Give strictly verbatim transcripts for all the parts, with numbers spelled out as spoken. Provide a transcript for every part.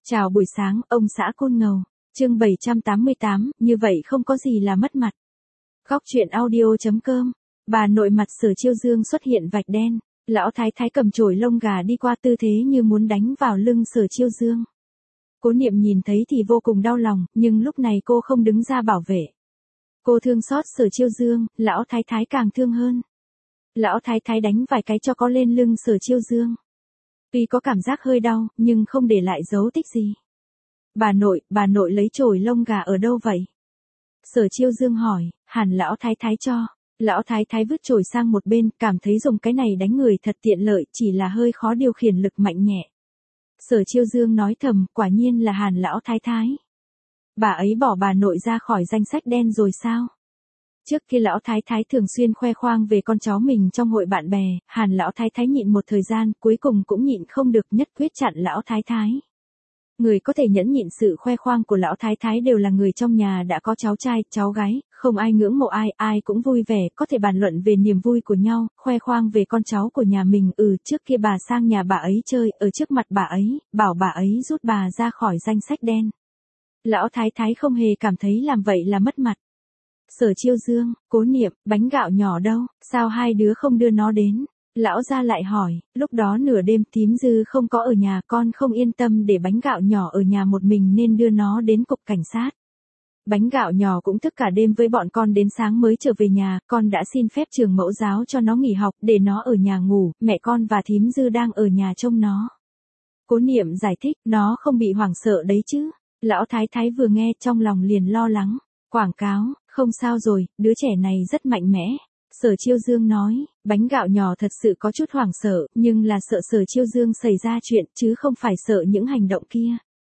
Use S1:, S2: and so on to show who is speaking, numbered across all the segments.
S1: Chào buổi sáng, ông xã Côn Ngầu. Chương bảy trăm tám mươi tám, như vậy không có gì là mất mặt. Góc truyện audio chấm com. Bà nội mặt Sở Chiêu Dương xuất hiện vạch đen. Lão thái thái cầm chổi lông gà đi qua tư thế như muốn đánh vào lưng Sở Chiêu Dương. Cố Niệm nhìn thấy thì vô cùng đau lòng, nhưng lúc này cô không đứng ra bảo vệ. Cô thương xót Sở Chiêu Dương, lão thái thái càng thương hơn. Lão thái thái đánh vài cái cho có lên lưng Sở Chiêu Dương. Tuy có cảm giác hơi đau, nhưng không để lại dấu tích gì. Bà nội, bà nội lấy chổi lông gà ở đâu vậy? Sở Chiêu Dương hỏi, hẳn lão thái thái cho. Lão thái thái vứt chổi sang một bên, cảm thấy dùng cái này đánh người thật tiện lợi, chỉ là hơi khó điều khiển lực mạnh nhẹ. Sở Chiêu Dương nói thầm, quả nhiên là hàn lão thái thái. Bà ấy bỏ bà nội ra khỏi danh sách đen rồi sao? Trước khi lão thái thái thường xuyên khoe khoang về con cháu mình trong hội bạn bè, hàn lão thái thái nhịn một thời gian, cuối cùng cũng nhịn không được, nhất quyết chặn lão thái thái. Người có thể nhẫn nhịn sự khoe khoang của lão thái thái đều là người trong nhà đã có cháu trai, cháu gái, không ai ngưỡng mộ ai, ai cũng vui vẻ, có thể bàn luận về niềm vui của nhau, khoe khoang về con cháu của nhà mình. Ừ, trước kia bà sang nhà bà ấy chơi, ở trước mặt bà ấy, bảo bà ấy rút bà ra khỏi danh sách đen. Lão thái thái không hề cảm thấy làm vậy là mất mặt. Sở Chiêu Dương, Cố Niệm, bánh gạo nhỏ đâu, sao hai đứa không đưa nó đến? Lão gia lại hỏi, lúc đó nửa đêm Thím Dư không có ở nhà, con không yên tâm để bánh gạo nhỏ ở nhà một mình nên đưa nó đến cục cảnh sát. Bánh gạo nhỏ cũng thức cả đêm với bọn con đến sáng mới trở về nhà, con đã xin phép trường mẫu giáo cho nó nghỉ học để nó ở nhà ngủ, mẹ con và Thím Dư đang ở nhà trông nó. Cố Niệm giải thích, nó không bị hoảng sợ đấy chứ. Lão thái thái vừa nghe trong lòng liền lo lắng. Quảng cáo, không sao rồi, đứa trẻ này rất mạnh mẽ. Sở Chiêu Dương nói, bánh gạo nhỏ thật sự có chút hoảng sợ, nhưng là sợ Sở Chiêu Dương xảy ra chuyện, chứ không phải sợ những hành động kia.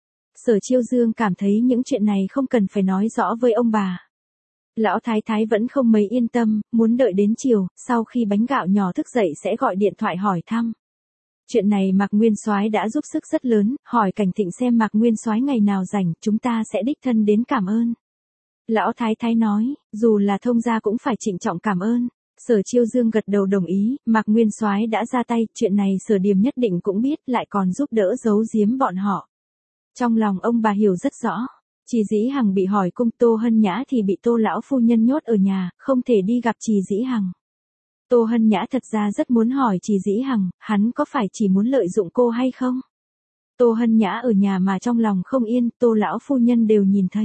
S1: Sở Chiêu Dương cảm thấy những chuyện này không cần phải nói rõ với ông bà. Lão thái thái vẫn không mấy yên tâm, muốn đợi đến chiều, sau khi bánh gạo nhỏ thức dậy sẽ gọi điện thoại hỏi thăm. Chuyện này Mạc Nguyên Soái đã giúp sức rất lớn, hỏi Cảnh Thịnh xem Mạc Nguyên Soái ngày nào rảnh, chúng ta sẽ đích thân đến cảm ơn. Lão thái thái nói, dù là thông gia cũng phải trịnh trọng cảm ơn. Sở Chiêu Dương gật đầu đồng ý, Mạc Nguyên Soái đã ra tay, chuyện này Sở Điềm nhất định cũng biết, lại còn giúp đỡ giấu giếm bọn họ. Trong lòng ông bà hiểu rất rõ. Chị Dĩ Hằng bị hỏi cung, Tô Hân Nhã thì bị Tô lão phu nhân nhốt ở nhà, không thể đi gặp chị Dĩ Hằng. Tô Hân Nhã thật ra rất muốn hỏi chị Dĩ Hằng, hắn có phải chỉ muốn lợi dụng cô hay không? Tô Hân Nhã ở nhà mà trong lòng không yên, Tô lão phu nhân đều nhìn thấy.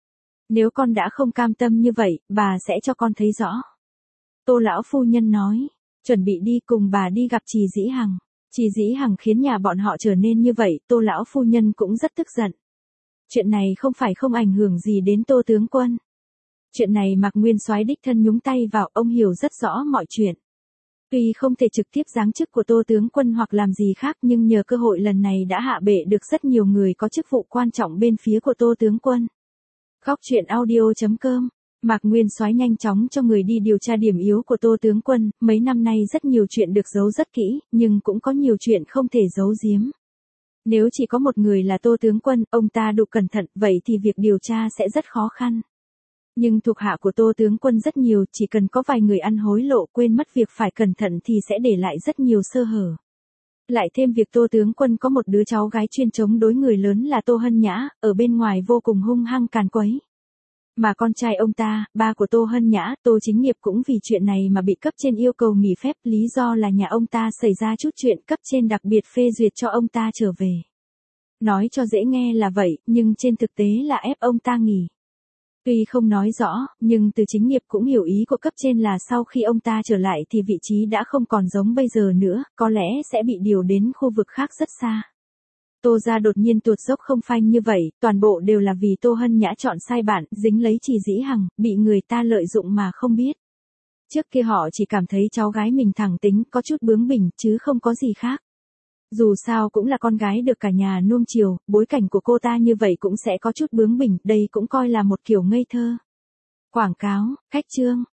S1: Nếu con đã không cam tâm như vậy, bà sẽ cho con thấy rõ. Tô lão phu nhân nói, chuẩn bị đi cùng bà đi gặp chị Dĩ Hằng. Chị Dĩ Hằng khiến nhà bọn họ trở nên như vậy, Tô lão phu nhân cũng rất tức giận. Chuyện này không phải không ảnh hưởng gì đến Tô tướng quân. Chuyện này Mạc Nguyên Soái đích thân nhúng tay vào, ông hiểu rất rõ mọi chuyện. Tuy không thể trực tiếp giáng chức của Tô tướng quân hoặc làm gì khác, nhưng nhờ cơ hội lần này đã hạ bệ được rất nhiều người có chức vụ quan trọng bên phía của Tô tướng quân. Góc truyện audio chấm com. Mạc Nguyên Soái nhanh chóng cho người đi điều tra điểm yếu của Tô tướng quân, mấy năm nay rất nhiều chuyện được giấu rất kỹ, nhưng cũng có nhiều chuyện không thể giấu giếm. Nếu chỉ có một người là Tô tướng quân, ông ta đủ cẩn thận, vậy thì việc điều tra sẽ rất khó khăn. Nhưng thuộc hạ của Tô tướng quân rất nhiều, chỉ cần có vài người ăn hối lộ quên mất việc phải cẩn thận thì sẽ để lại rất nhiều sơ hở. Lại thêm việc Tô tướng quân có một đứa cháu gái chuyên chống đối người lớn là Tô Hân Nhã, ở bên ngoài vô cùng hung hăng càn quấy. Mà con trai ông ta, ba của Tô Hân Nhã, Tô Chính Nghiệp cũng vì chuyện này mà bị cấp trên yêu cầu nghỉ phép, lý do là nhà ông ta xảy ra chút chuyện, cấp trên đặc biệt phê duyệt cho ông ta trở về. Nói cho dễ nghe là vậy, nhưng trên thực tế là ép ông ta nghỉ. Tuy không nói rõ, nhưng Từ Chính Nghiệp cũng hiểu ý của cấp trên là sau khi ông ta trở lại thì vị trí đã không còn giống bây giờ nữa, có lẽ sẽ bị điều đến khu vực khác rất xa. Tô gia đột nhiên tuột dốc không phanh như vậy, toàn bộ đều là vì Tô Hân Nhã chọn sai bạn, dính lấy chị Dĩ Hằng, bị người ta lợi dụng mà không biết. Trước kia họ chỉ cảm thấy cháu gái mình thẳng tính, có chút bướng bỉnh, chứ không có gì khác. Dù sao cũng là con gái được cả nhà nuông chiều, bối cảnh của cô ta như vậy cũng sẽ có chút bướng bỉnh, đây cũng coi là một kiểu ngây thơ. Quảng cáo, khách chương,